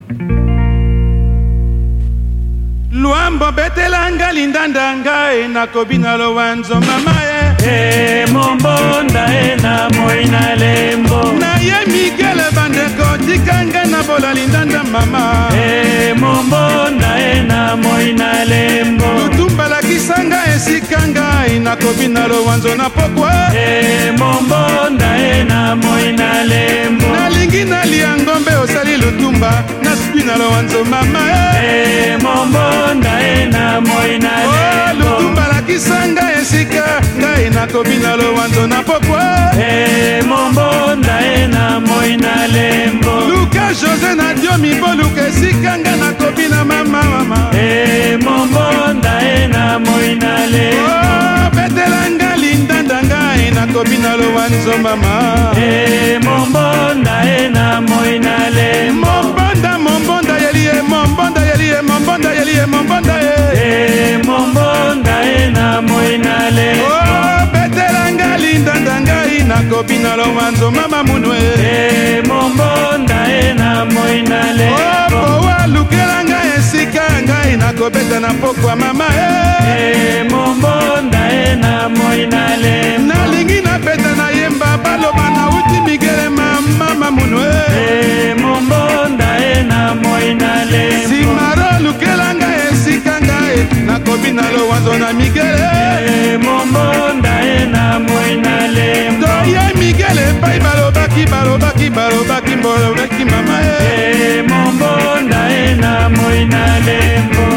Luambo betelanga lindanda ngai nakobina lowanzo mama mombonda na moina lembo na ye Miguel bandeko tikanga na bola lindanda mama mombonda na moina lembo lutumba la kisanga esikanga nakobina lowanzo na pokwa mombonda na moina lembo nalingi nalia ngombe osali lutumba nasipina lowanzo mama mombonda na moina lembo lutumba la kisanga esika ngai nakobina lowanzo na pokwa mombonda na moina lembo luka José na dio miboluka esika nga nakobina mama mombonda na moina lembo betelanga lindanda ngai nakobina lowanzo mama mombonda na moina lembo mombonda yelie mombonda yelie mombonda yelie mombonda mombonda na moina lembo betelanga lindanda ngai nakobina lowanzo mama munwe mombonda na moina lembo walukelanga esika ngai nakobeta na pokwa mama mombonda na moina lembo nalingi napeta na yemba baloba na uti Miguel mama munwe mombonda na moina lembo simaro lukelanga esika ngai nakobina lowanzo na Miguel mombonda na moina lembo toye Miguel epai balobaki mbolobeki mama mombonda na moina lembo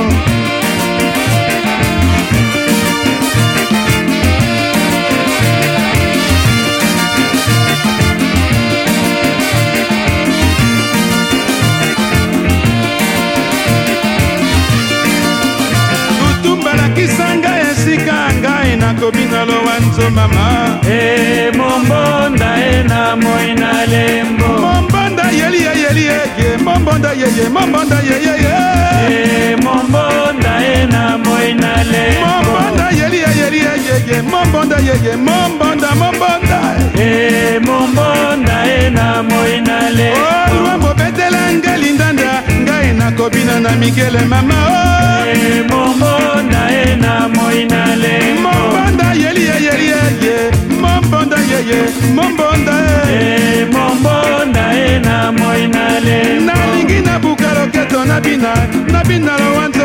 kisanga esika ngai nakobina lowanzo mama mombonda na moina lembo mombonda yelie mombonda yeye mombonda yeye mombonda na moina lembo mombonda yelie mombonda yeye mombonda mombonda na moina lembo luambo betelanga lindanda ngai nakobina na Miguel mama mombonda na moina lembo mombonda yelie mombonda yeye mombonda mombonda na moina lembo nalingi nabuka loketo nabina lowanzo